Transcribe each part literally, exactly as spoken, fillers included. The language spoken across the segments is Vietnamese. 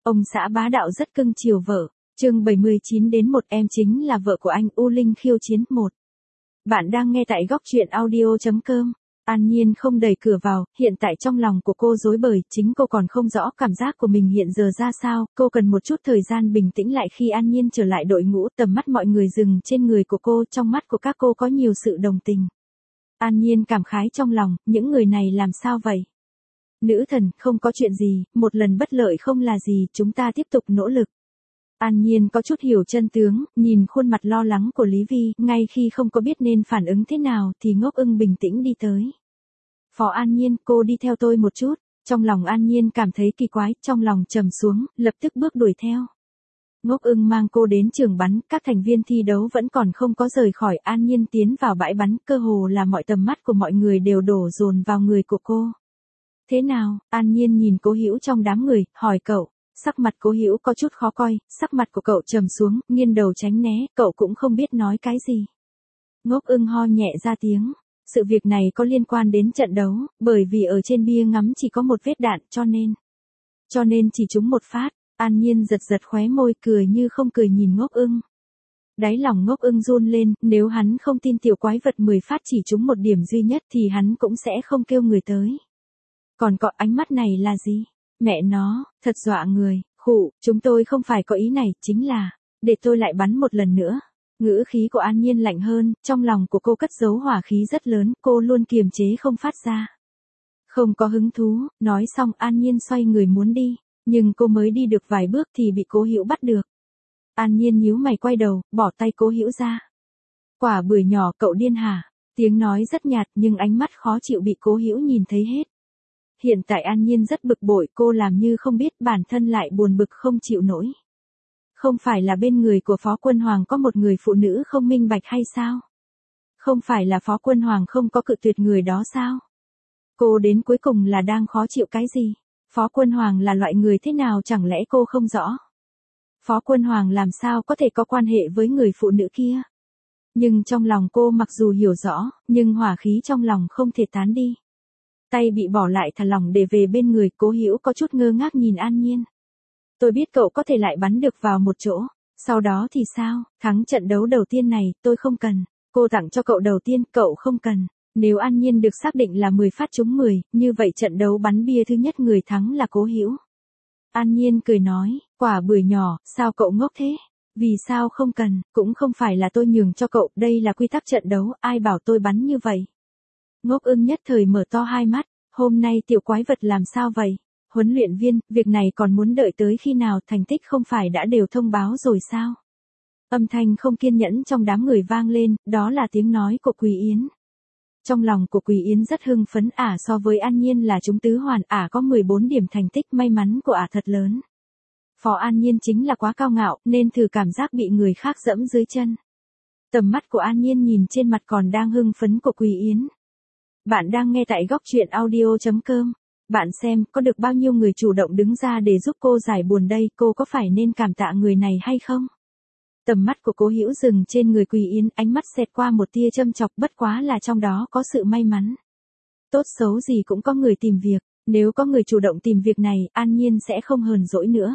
Ông xã bá đạo rất cưng chiều vợ. Chương bảy mươi chín đến một em chính là vợ của anh U Linh khiêu chiến một. Bạn đang nghe tại góc truyện audio chấm com. An Nhiên không đẩy cửa vào, hiện tại trong lòng của cô rối bời, chính cô còn không rõ cảm giác của mình hiện giờ ra sao, cô cần một chút thời gian bình tĩnh lại. Khi An Nhiên trở lại đội ngũ, tầm mắt mọi người dừng trên người của cô, trong mắt của các cô có nhiều sự đồng tình. An Nhiên cảm khái trong lòng, những người này làm sao vậy? Nữ thần, không có chuyện gì, một lần bất lợi không là gì, chúng ta tiếp tục nỗ lực. An Nhiên có chút hiểu chân tướng, nhìn khuôn mặt lo lắng của Lý Vi, ngay khi không có biết nên phản ứng thế nào thì Ngốc Ưng bình tĩnh đi tới. Phó An Nhiên, cô đi theo tôi một chút. Trong lòng An Nhiên cảm thấy kỳ quái, trong lòng trầm xuống, lập tức bước đuổi theo. Ngốc Ưng mang cô đến trường bắn, các thành viên thi đấu vẫn còn không có rời khỏi. An Nhiên tiến vào bãi bắn, cơ hồ là mọi tầm mắt của mọi người đều đổ dồn vào người của cô. Thế nào? An Nhiên nhìn Cố Hữu trong đám người, hỏi cậu. Sắc mặt Cố Hữu có chút khó coi, sắc mặt của cậu trầm xuống, nghiêng đầu tránh né, cậu cũng không biết nói cái gì. Ngốc Ưng ho nhẹ ra tiếng. Sự việc này có liên quan đến trận đấu, bởi vì ở trên bia ngắm chỉ có một vết đạn, cho nên. Cho nên chỉ trúng một phát. An Nhiên giật giật khóe môi, cười như không cười nhìn Ngốc Ưng. Đáy lòng Ngốc Ưng run lên, nếu hắn không tin tiểu quái vật mười phát chỉ trúng một điểm duy nhất thì hắn cũng sẽ không kêu người tới. Còn có ánh mắt này là gì? Mẹ nó, thật dọa người. Khụ, chúng tôi không phải có ý này, chính là, để tôi lại bắn một lần nữa. Ngữ khí của An Nhiên lạnh hơn, trong lòng của cô cất giấu hỏa khí rất lớn, cô luôn kiềm chế không phát ra. Không có hứng thú, nói xong An Nhiên xoay người muốn đi, nhưng cô mới đi được vài bước thì bị Cố Hữu bắt được. An Nhiên nhíu mày quay đầu, bỏ tay Cố Hữu ra. Quả bưởi nhỏ, cậu điên hả? Tiếng nói rất nhạt nhưng ánh mắt khó chịu bị Cố Hữu nhìn thấy hết. Hiện tại An Nhiên rất bực bội, cô làm như không biết, bản thân lại buồn bực không chịu nổi. Không phải là bên người của Phó Quân Hoàng có một người phụ nữ không minh bạch hay sao? Không phải là Phó Quân Hoàng không có cự tuyệt người đó sao? Cô đến cuối cùng là đang khó chịu cái gì? Phó Quân Hoàng là loại người thế nào chẳng lẽ cô không rõ? Phó Quân Hoàng làm sao có thể có quan hệ với người phụ nữ kia? Nhưng trong lòng cô mặc dù hiểu rõ, nhưng hỏa khí trong lòng không thể tán đi. Tay bị bỏ lại thả lỏng để về bên người. Cố Hữu có chút ngơ ngác nhìn An Nhiên. Tôi biết cậu có thể lại bắn được vào một chỗ, sau đó thì sao? Thắng trận đấu đầu tiên này, tôi không cần. Cô tặng cho cậu đầu tiên, cậu không cần. Nếu An Nhiên được xác định là mười phát trúng mười, như vậy trận đấu bắn bia thứ nhất người thắng là Cố Hữu. An Nhiên cười nói, quả bưởi nhỏ, sao cậu ngốc thế? Vì sao không cần, cũng không phải là tôi nhường cho cậu, đây là quy tắc trận đấu, ai bảo tôi bắn như vậy? Ngốc Ưng nhất thời mở to hai mắt, hôm nay tiểu quái vật làm sao vậy? Huấn luyện viên, việc này còn muốn đợi tới khi nào, thành tích không phải đã đều thông báo rồi sao? Âm thanh không kiên nhẫn trong đám người vang lên, đó là tiếng nói của Quỳ Yến. Trong lòng của Quỳ Yến rất hưng phấn, ả so với An Nhiên là trúng tứ hoàn, ả có mười bốn điểm thành tích, may mắn của ả thật lớn. Phó An Nhiên chính là quá cao ngạo, nên thử cảm giác bị người khác dẫm dưới chân. Tầm mắt của An Nhiên nhìn trên mặt còn đang hưng phấn của Quỳ Yến. Bạn đang nghe tại góc truyện audio chấm com. Bạn xem, có được bao nhiêu người chủ động đứng ra để giúp cô giải buồn đây, cô có phải nên cảm tạ người này hay không? Tầm mắt của Cố Hữu dừng trên người Quỳ Yến, ánh mắt xẹt qua một tia châm chọc, bất quá là trong đó có sự may mắn. Tốt xấu gì cũng có người tìm việc, nếu có người chủ động tìm việc này, An Nhiên sẽ không hờn dỗi nữa.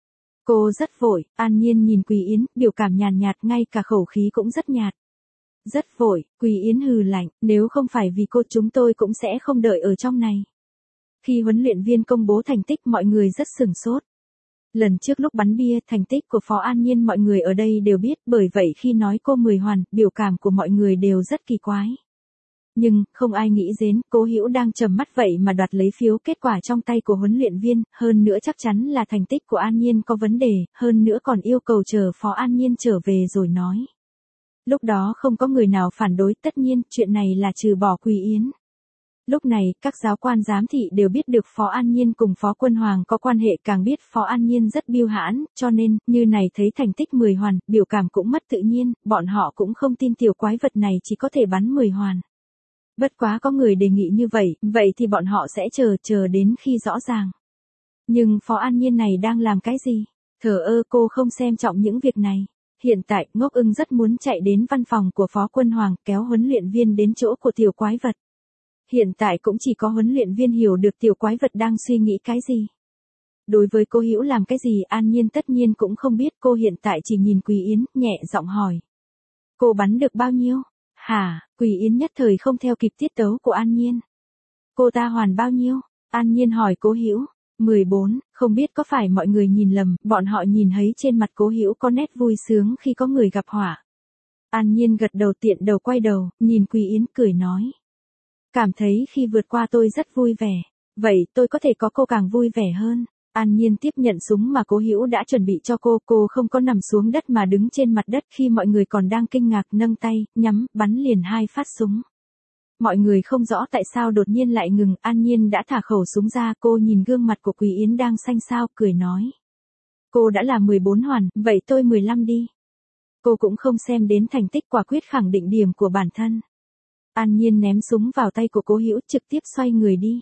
Cô rất vội, An Nhiên nhìn Quỳ Yến, biểu cảm nhàn nhạt, ngay cả khẩu khí cũng rất nhạt. Rất vội, Quỳ Yến hừ lạnh, nếu không phải vì cô chúng tôi cũng sẽ không đợi ở trong này. Khi huấn luyện viên công bố thành tích mọi người rất sửng sốt. Lần trước lúc bắn bia, thành tích của Phó An Nhiên mọi người ở đây đều biết, bởi vậy khi nói cô mười hoàn, biểu cảm của mọi người đều rất kỳ quái. Nhưng, không ai nghĩ đến, Cố Hữu đang trầm mắt vậy mà đoạt lấy phiếu kết quả trong tay của huấn luyện viên, hơn nữa chắc chắn là thành tích của An Nhiên có vấn đề, hơn nữa còn yêu cầu chờ Phó An Nhiên trở về rồi nói. Lúc đó không có người nào phản đối, tất nhiên, chuyện này là trừ bỏ Quỳ Yến. Lúc này, các giáo quan giám thị đều biết được Phó An Nhiên cùng Phó Quân Hoàng có quan hệ, càng biết Phó An Nhiên rất biêu hãn, cho nên, như này thấy thành tích mười hoàn, biểu cảm cũng mất tự nhiên, bọn họ cũng không tin tiểu quái vật này chỉ có thể bắn mười hoàn. Bất quá có người đề nghị như vậy, vậy thì bọn họ sẽ chờ, chờ đến khi rõ ràng. Nhưng Phó An Nhiên này đang làm cái gì? Thờ ơ, cô không xem trọng những việc này. Hiện tại, Ngốc Ưng rất muốn chạy đến văn phòng của Phó Quân Hoàng, kéo huấn luyện viên đến chỗ của tiểu quái vật. Hiện tại cũng chỉ có huấn luyện viên hiểu được tiểu quái vật đang suy nghĩ cái gì. Đối với cô Hữu làm cái gì An Nhiên tất nhiên cũng không biết, cô hiện tại chỉ nhìn Quý Yến, nhẹ giọng hỏi. Cô bắn được bao nhiêu? Hả? Quý Yến nhất thời không theo kịp tiết tấu của An Nhiên. Cô ta hoàn bao nhiêu? An Nhiên hỏi Cố Hữu. mười bốn, không biết có phải mọi người nhìn lầm, bọn họ nhìn thấy trên mặt Cố Hữu có nét vui sướng khi có người gặp họa. An Nhiên gật đầu tiện đầu quay đầu, nhìn Quý Yến cười nói. Cảm thấy khi vượt qua tôi rất vui vẻ. Vậy tôi có thể có cô càng vui vẻ hơn. An Nhiên tiếp nhận súng mà Cố Hữu đã chuẩn bị cho cô, cô không có nằm xuống đất mà đứng trên mặt đất khi mọi người còn đang kinh ngạc, nâng tay, nhắm, bắn liền hai phát súng. Mọi người không rõ tại sao đột nhiên lại ngừng, An Nhiên đã thả khẩu súng ra, cô nhìn gương mặt của Quý Yến đang xanh xao, cười nói. Cô đã là mười bốn hoàn, vậy tôi mười lăm đi. Cô cũng không xem đến thành tích, quả quyết khẳng định điểm của bản thân. An Nhiên ném súng vào tay của Cố Hữu, trực tiếp xoay người đi.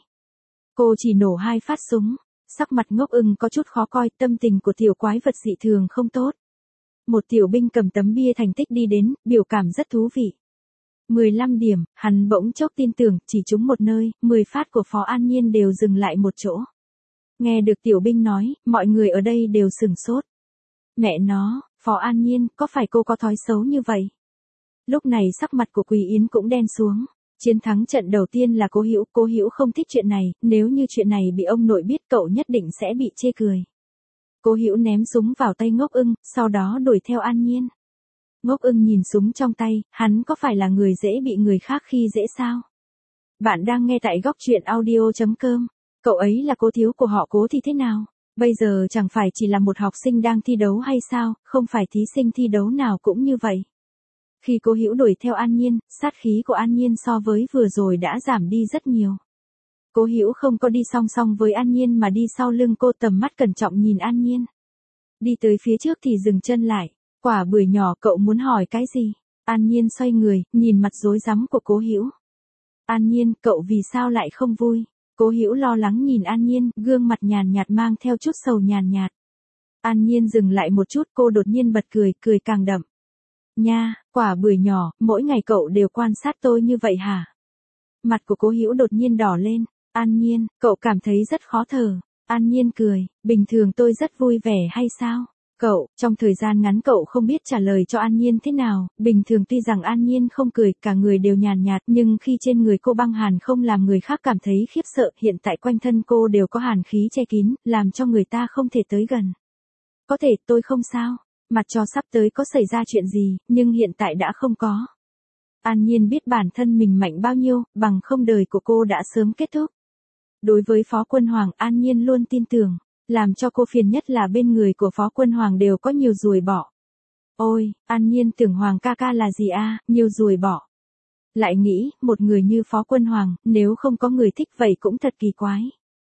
Cô chỉ nổ hai phát súng, sắc mặt Ngốc Ưng có chút khó coi, tâm tình của tiểu quái vật dị thường không tốt. Một tiểu binh cầm tấm bia thành tích đi đến, biểu cảm rất thú vị. mười lăm điểm, hắn bỗng chốc tin tưởng, chỉ trúng một nơi, mười phát của Phó An Nhiên đều dừng lại một chỗ. Nghe được tiểu binh nói, mọi người ở đây đều sửng sốt. Mẹ nó, Phó An Nhiên, có phải cô có thói xấu như vậy? Lúc này sắc mặt của Quý Yến cũng đen xuống. Chiến thắng trận đầu tiên là Cố Hữu, Cố Hữu không thích chuyện này, nếu như chuyện này bị ông nội biết cậu nhất định sẽ bị chê cười. Cố Hữu ném súng vào tay Ngốc Ưng, sau đó đuổi theo An Nhiên. Ngốc Ưng nhìn súng trong tay, hắn có phải là người dễ bị người khác khi dễ sao? Bạn đang nghe tại góc truyện audio chấm com. Cậu ấy là Cố thiếu của họ Cố thì thế nào? Bây giờ chẳng phải chỉ là một học sinh đang thi đấu hay sao, không phải thí sinh thi đấu nào cũng như vậy. Khi Cố Hữu đuổi theo An Nhiên, sát khí của An Nhiên so với vừa rồi đã giảm đi rất nhiều. Cố Hữu không có đi song song với An Nhiên mà đi sau lưng cô, tầm mắt cẩn trọng nhìn An Nhiên. Đi tới phía trước thì dừng chân lại. Quả bưởi nhỏ, cậu muốn hỏi cái gì? An Nhiên xoay người, nhìn mặt rối rắm của Cố Hữu. An Nhiên, cậu vì sao lại không vui? Cố Hữu lo lắng nhìn An Nhiên, gương mặt nhàn nhạt mang theo chút sầu nhàn nhạt. An Nhiên dừng lại một chút, cô đột nhiên bật cười, cười càng đậm. Nha, quả bưởi nhỏ, mỗi ngày cậu đều quan sát tôi như vậy hả? Mặt của Cố Hữu đột nhiên đỏ lên. An Nhiên, cậu cảm thấy rất khó thở. An Nhiên cười, bình thường tôi rất vui vẻ hay sao? Cậu, trong thời gian ngắn cậu không biết trả lời cho An Nhiên thế nào, bình thường tuy rằng An Nhiên không cười, cả người đều nhàn nhạt, nhưng khi trên người cô băng hàn không làm người khác cảm thấy khiếp sợ, hiện tại quanh thân cô đều có hàn khí che kín, làm cho người ta không thể tới gần. Có thể tôi không sao, mặt cho sắp tới có xảy ra chuyện gì, nhưng hiện tại đã không có. An Nhiên biết bản thân mình mạnh bao nhiêu, bằng không đời của cô đã sớm kết thúc. Đối với Phó Quân Hoàng, An Nhiên luôn tin tưởng. Làm cho cô phiền nhất là bên người của Phó Quân Hoàng đều có nhiều ruồi bọ. Ôi, An Nhiên tưởng Hoàng ca ca là gì a, à? Nhiều ruồi bọ. Lại nghĩ, một người như Phó Quân Hoàng, nếu không có người thích vậy cũng thật kỳ quái.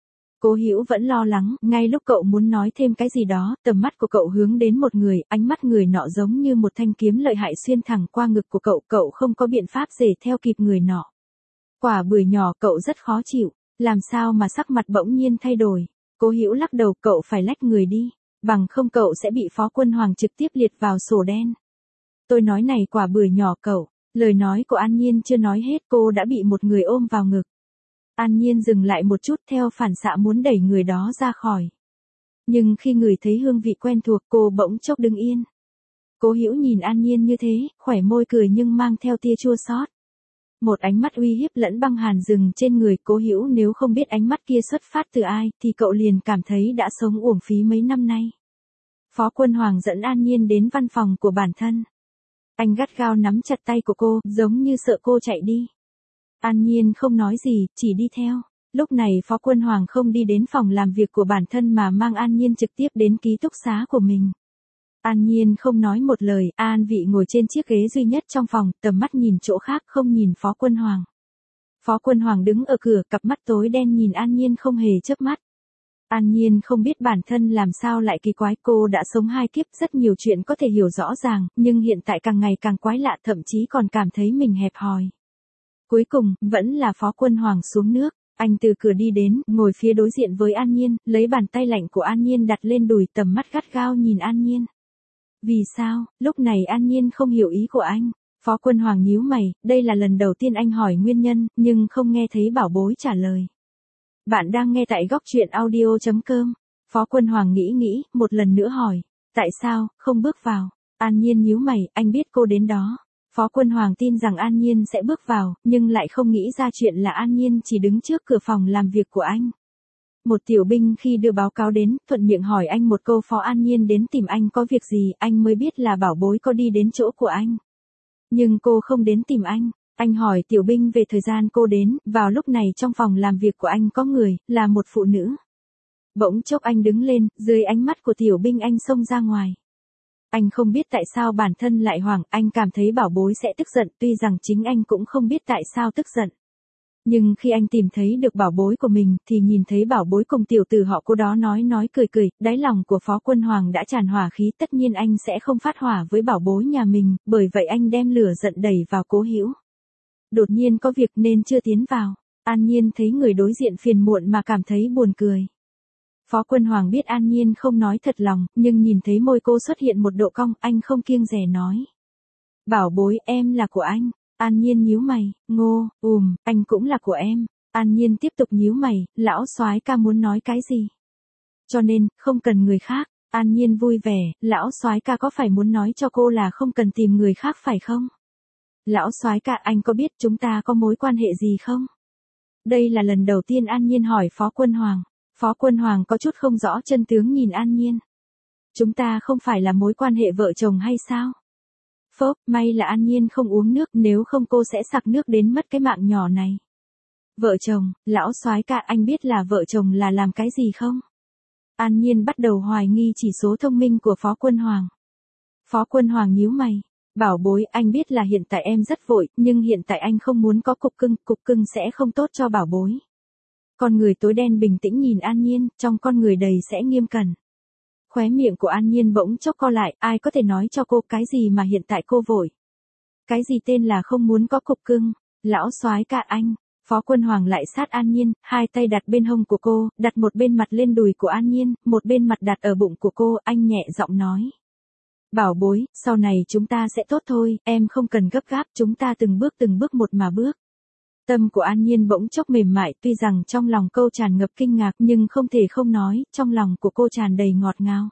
Cố Hữu vẫn lo lắng, ngay lúc cậu muốn nói thêm cái gì đó, tầm mắt của cậu hướng đến một người, ánh mắt người nọ giống như một thanh kiếm lợi hại xuyên thẳng qua ngực của cậu, cậu không có biện pháp rể theo kịp người nọ. Quả bưởi nhỏ, cậu rất khó chịu, làm sao mà sắc mặt bỗng nhiên thay đổi. Cố Hữu lắc đầu, cậu phải lách người đi, bằng không cậu sẽ bị Phó Quân Hoàng trực tiếp liệt vào sổ đen. Tôi nói này quả bưởi nhỏ cậu, lời nói của An Nhiên chưa nói hết cô đã bị một người ôm vào ngực. An Nhiên dừng lại một chút theo phản xạ muốn đẩy người đó ra khỏi. Nhưng khi người thấy hương vị quen thuộc cô bỗng chốc đứng yên. Cố Hữu nhìn An Nhiên như thế, khỏe môi cười nhưng mang theo tia chua xót. Một ánh mắt uy hiếp lẫn băng hàn dừng trên người Cố Hữu, nếu không biết ánh mắt kia xuất phát từ ai, thì cậu liền cảm thấy đã sống uổng phí mấy năm nay. Phó Quân Hoàng dẫn An Nhiên đến văn phòng của bản thân. Anh gắt gao nắm chặt tay của cô, giống như sợ cô chạy đi. An Nhiên không nói gì, chỉ đi theo. Lúc này Phó Quân Hoàng không đi đến phòng làm việc của bản thân mà mang An Nhiên trực tiếp đến ký túc xá của mình. An Nhiên không nói một lời, an vị ngồi trên chiếc ghế duy nhất trong phòng, tầm mắt nhìn chỗ khác không nhìn Phó Quân Hoàng. Phó Quân Hoàng đứng ở cửa, cặp mắt tối đen nhìn An Nhiên không hề chớp mắt. An Nhiên không biết bản thân làm sao lại kỳ quái, cô đã sống hai kiếp, rất nhiều chuyện có thể hiểu rõ ràng, nhưng hiện tại càng ngày càng quái lạ, thậm chí còn cảm thấy mình hẹp hòi. Cuối cùng, vẫn là Phó Quân Hoàng xuống nước. Anh từ cửa đi đến, ngồi phía đối diện với An Nhiên, lấy bàn tay lạnh của An Nhiên đặt lên đùi, tầm mắt gắt gao nhìn An Nhiên. Vì sao, lúc này An Nhiên không hiểu ý của anh. Phó Quân Hoàng nhíu mày, đây là lần đầu tiên anh hỏi nguyên nhân, nhưng không nghe thấy bảo bối trả lời. Bạn đang nghe tại góc truyện audio chấm com. Phó Quân Hoàng nghĩ nghĩ, một lần nữa hỏi, tại sao, không bước vào? An Nhiên nhíu mày, anh biết cô đến đó. Phó Quân Hoàng tin rằng An Nhiên sẽ bước vào, nhưng lại không nghĩ ra chuyện là An Nhiên chỉ đứng trước cửa phòng làm việc của anh. Một tiểu binh khi đưa báo cáo đến, thuận miệng hỏi anh một câu Phó An Nhiên đến tìm anh có việc gì, anh mới biết là bảo bối có đi đến chỗ của anh. Nhưng cô không đến tìm anh. Anh hỏi tiểu binh về thời gian cô đến, vào lúc này trong phòng làm việc của anh có người, là một phụ nữ. Bỗng chốc anh đứng lên, dưới ánh mắt của tiểu binh anh xông ra ngoài. Anh không biết tại sao bản thân lại hoảng, anh cảm thấy bảo bối sẽ tức giận, tuy rằng chính anh cũng không biết tại sao tức giận. Nhưng khi anh tìm thấy được bảo bối của mình, thì nhìn thấy bảo bối cùng tiểu tử họ cô đó nói nói cười cười, đáy lòng của Phó Quân Hoàng đã tràn hỏa khí, tất nhiên anh sẽ không phát hỏa với bảo bối nhà mình, bởi vậy anh đem lửa giận đẩy vào Cố Hữu. Đột nhiên có việc nên chưa tiến vào. An Nhiên thấy người đối diện phiền muộn mà cảm thấy buồn cười. Phó Quân Hoàng biết An Nhiên không nói thật lòng, nhưng nhìn thấy môi cô xuất hiện một độ cong, anh không kiêng dè nói. Bảo bối, em là của anh. An Nhiên nhíu mày, ngô, ùm, anh cũng là của em. An Nhiên tiếp tục nhíu mày, lão soái ca muốn nói cái gì? Cho nên, không cần người khác. An Nhiên vui vẻ, lão soái ca có phải muốn nói cho cô là không cần tìm người khác phải không? Lão soái ca, anh có biết chúng ta có mối quan hệ gì không? Đây là lần đầu tiên An Nhiên hỏi Phó Quân Hoàng. Phó Quân Hoàng có chút không rõ chân tướng nhìn An Nhiên. Chúng ta không phải là mối quan hệ vợ chồng hay sao? Phốp, may là An Nhiên không uống nước, nếu không cô sẽ sặc nước đến mất cái mạng nhỏ này. Vợ chồng, lão soái ca, anh biết là vợ chồng là làm cái gì không? An Nhiên bắt đầu hoài nghi chỉ số thông minh của Phó Quân Hoàng. Phó Quân Hoàng nhíu mày. Bảo bối, anh biết là hiện tại em rất vội, nhưng hiện tại anh không muốn có cục cưng, cục cưng sẽ không tốt cho bảo bối. Con người tối đen bình tĩnh nhìn An Nhiên, trong con người đầy sẽ nghiêm cẩn. Khóe miệng của An Nhiên bỗng chốc co lại, ai có thể nói cho cô cái gì mà hiện tại cô vội? Cái gì tên là không muốn có cục cưng? Lão soái ca anh. Phó Quân Hoàng lại sát An Nhiên, hai tay đặt bên hông của cô, đặt một bên mặt lên đùi của An Nhiên, một bên mặt đặt ở bụng của cô, anh nhẹ giọng nói. Bảo bối, sau này chúng ta sẽ tốt thôi, em không cần gấp gáp, chúng ta từng bước từng bước một mà bước. Tâm của An Nhiên bỗng chốc mềm mại, tuy rằng trong lòng câu tràn ngập kinh ngạc nhưng không thể không nói, trong lòng của cô tràn đầy ngọt ngào.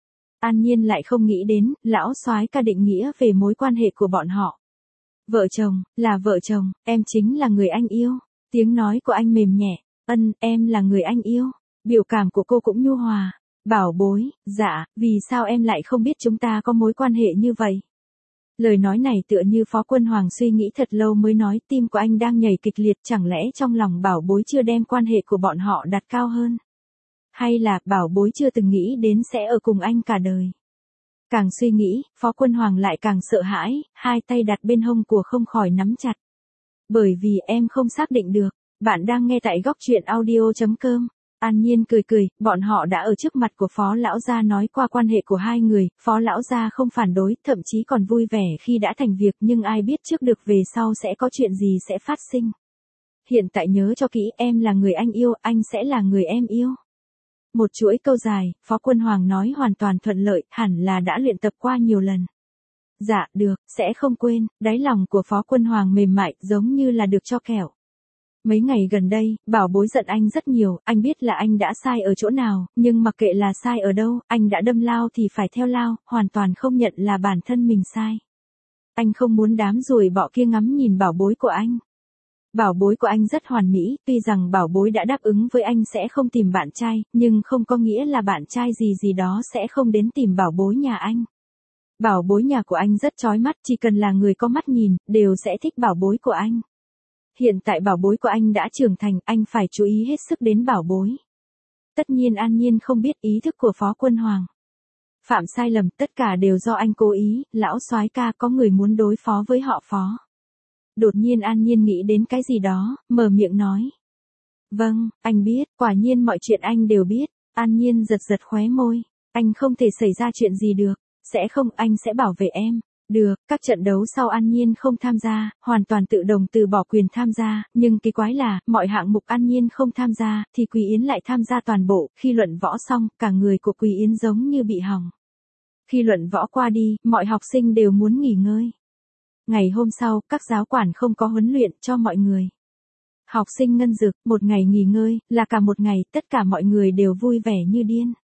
An Nhiên lại không nghĩ đến, lão soái ca định nghĩa về mối quan hệ của bọn họ. Vợ chồng, là vợ chồng, em chính là người anh yêu. Tiếng nói của anh mềm nhẹ, ân, em là người anh yêu. Biểu cảm của cô cũng nhu hòa. Bảo bối, dạ, vì sao em lại không biết chúng ta có mối quan hệ như vậy? Lời nói này tựa như Phó Quân Hoàng suy nghĩ thật lâu mới nói, tim của anh đang nhảy kịch liệt, chẳng lẽ trong lòng bảo bối chưa đem quan hệ của bọn họ đặt cao hơn? Hay là bảo bối chưa từng nghĩ đến sẽ ở cùng anh cả đời? Càng suy nghĩ, Phó Quân Hoàng lại càng sợ hãi, hai tay đặt bên hông của không khỏi nắm chặt. Bởi vì em không xác định được, bạn đang nghe tại góc truyện audio chấm com. An Nhiên cười cười, bọn họ đã ở trước mặt của Phó Lão Gia nói qua quan hệ của hai người, Phó Lão Gia không phản đối, thậm chí còn vui vẻ khi đã thành việc, nhưng ai biết trước được về sau sẽ có chuyện gì sẽ phát sinh. Hiện tại nhớ cho kỹ, em là người anh yêu, anh sẽ là người em yêu. Một chuỗi câu dài, Phó Quân Hoàng nói hoàn toàn thuận lợi, hẳn là đã luyện tập qua nhiều lần. Dạ, được, sẽ không quên, đáy lòng của Phó Quân Hoàng mềm mại, giống như là được cho kẹo. Mấy ngày gần đây, bảo bối giận anh rất nhiều, anh biết là anh đã sai ở chỗ nào, nhưng mặc kệ là sai ở đâu, anh đã đâm lao thì phải theo lao, hoàn toàn không nhận là bản thân mình sai. Anh không muốn đám ruồi bọ kia ngắm nhìn bảo bối của anh. Bảo bối của anh rất hoàn mỹ, tuy rằng bảo bối đã đáp ứng với anh sẽ không tìm bạn trai, nhưng không có nghĩa là bạn trai gì gì đó sẽ không đến tìm bảo bối nhà anh. Bảo bối nhà của anh rất chói mắt, chỉ cần là người có mắt nhìn, đều sẽ thích bảo bối của anh. Hiện tại bảo bối của anh đã trưởng thành, anh phải chú ý hết sức đến bảo bối. Tất nhiên An Nhiên không biết ý thức của Phó Quân Hoàng. Phạm sai lầm, tất cả đều do anh cố ý, lão soái ca, có người muốn đối phó với họ Phó. Đột nhiên An Nhiên nghĩ đến cái gì đó, mở miệng nói. Vâng, anh biết, quả nhiên mọi chuyện anh đều biết. An Nhiên giật giật khóe môi. Anh không thể xảy ra chuyện gì được. Sẽ không, anh sẽ bảo vệ em. Được, các trận đấu sau An Nhiên không tham gia, hoàn toàn tự động từ bỏ quyền tham gia, nhưng kỳ quái là, mọi hạng mục An Nhiên không tham gia, thì Quý Yến lại tham gia toàn bộ, khi luận võ xong, cả người của Quý Yến giống như bị hỏng. Khi luận võ qua đi, mọi học sinh đều muốn nghỉ ngơi. Ngày hôm sau, các giáo quản không có huấn luyện cho mọi người. Học sinh ngân dực, một ngày nghỉ ngơi, là cả một ngày, tất cả mọi người đều vui vẻ như điên.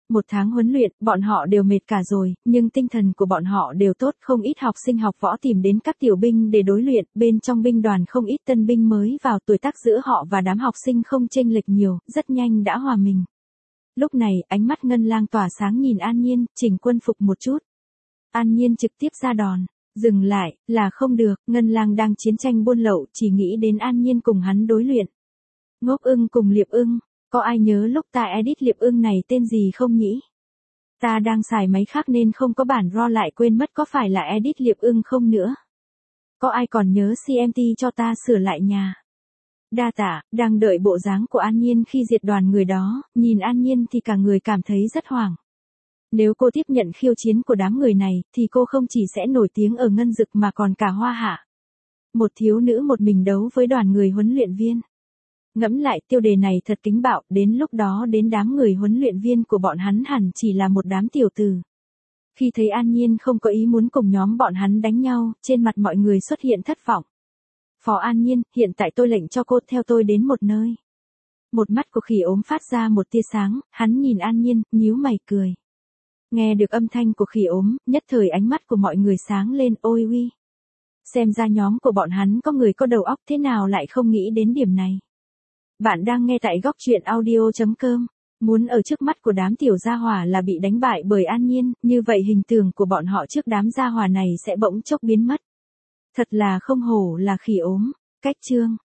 Một tháng huấn luyện, bọn họ đều mệt cả rồi, nhưng tinh thần của bọn họ đều tốt, không ít học sinh học võ tìm đến các tiểu binh để đối luyện, bên trong binh đoàn không ít tân binh mới vào, tuổi tác giữa họ và đám học sinh không chênh lệch nhiều, rất nhanh đã hòa mình. Lúc này, ánh mắt Ngân Lang tỏa sáng nhìn An Nhiên, chỉnh quân phục một chút. An Nhiên trực tiếp ra đòn. Dừng lại, là không được, Ngân Lang đang chiến tranh buôn lậu, chỉ nghĩ đến An Nhiên cùng hắn đối luyện. Ngốc Ưng cùng Liệp Ưng, có ai nhớ lúc ta edit Liệp Ưng này tên gì không nhỉ? Ta đang xài máy khác nên không có bản raw lại quên mất có phải là edit Liệp Ưng không nữa. Có ai còn nhớ xê em tê cho ta sửa lại nhà? Đa tạ, đang đợi bộ dáng của An Nhiên khi diệt đoàn người đó, nhìn An Nhiên thì cả người cảm thấy rất hoảng. Nếu cô tiếp nhận khiêu chiến của đám người này, thì cô không chỉ sẽ nổi tiếng ở Ngân Dực mà còn cả Hoa Hạ. Một thiếu nữ một mình đấu với đoàn người huấn luyện viên. Ngẫm lại tiêu đề này thật kính bạo, đến lúc đó đến đám người huấn luyện viên của bọn hắn hẳn chỉ là một đám tiểu tử. Khi thấy An Nhiên không có ý muốn cùng nhóm bọn hắn đánh nhau, trên mặt mọi người xuất hiện thất vọng. Phó An Nhiên, hiện tại tôi lệnh cho cô theo tôi đến một nơi. Một mắt của khỉ ốm phát ra một tia sáng, hắn nhìn An Nhiên, nhíu mày cười. Nghe được âm thanh của khỉ ốm, nhất thời ánh mắt của mọi người sáng lên, ôi uy. Xem ra nhóm của bọn hắn có người có đầu óc thế nào lại không nghĩ đến điểm này. Bạn đang nghe tại góc truyện audio chấm com. Muốn ở trước mắt của đám tiểu gia hỏa là bị đánh bại bởi An Nhiên, như vậy hình tượng của bọn họ trước đám gia hỏa này sẽ bỗng chốc biến mất. Thật là không hổ là khỉ ốm. Cách chương.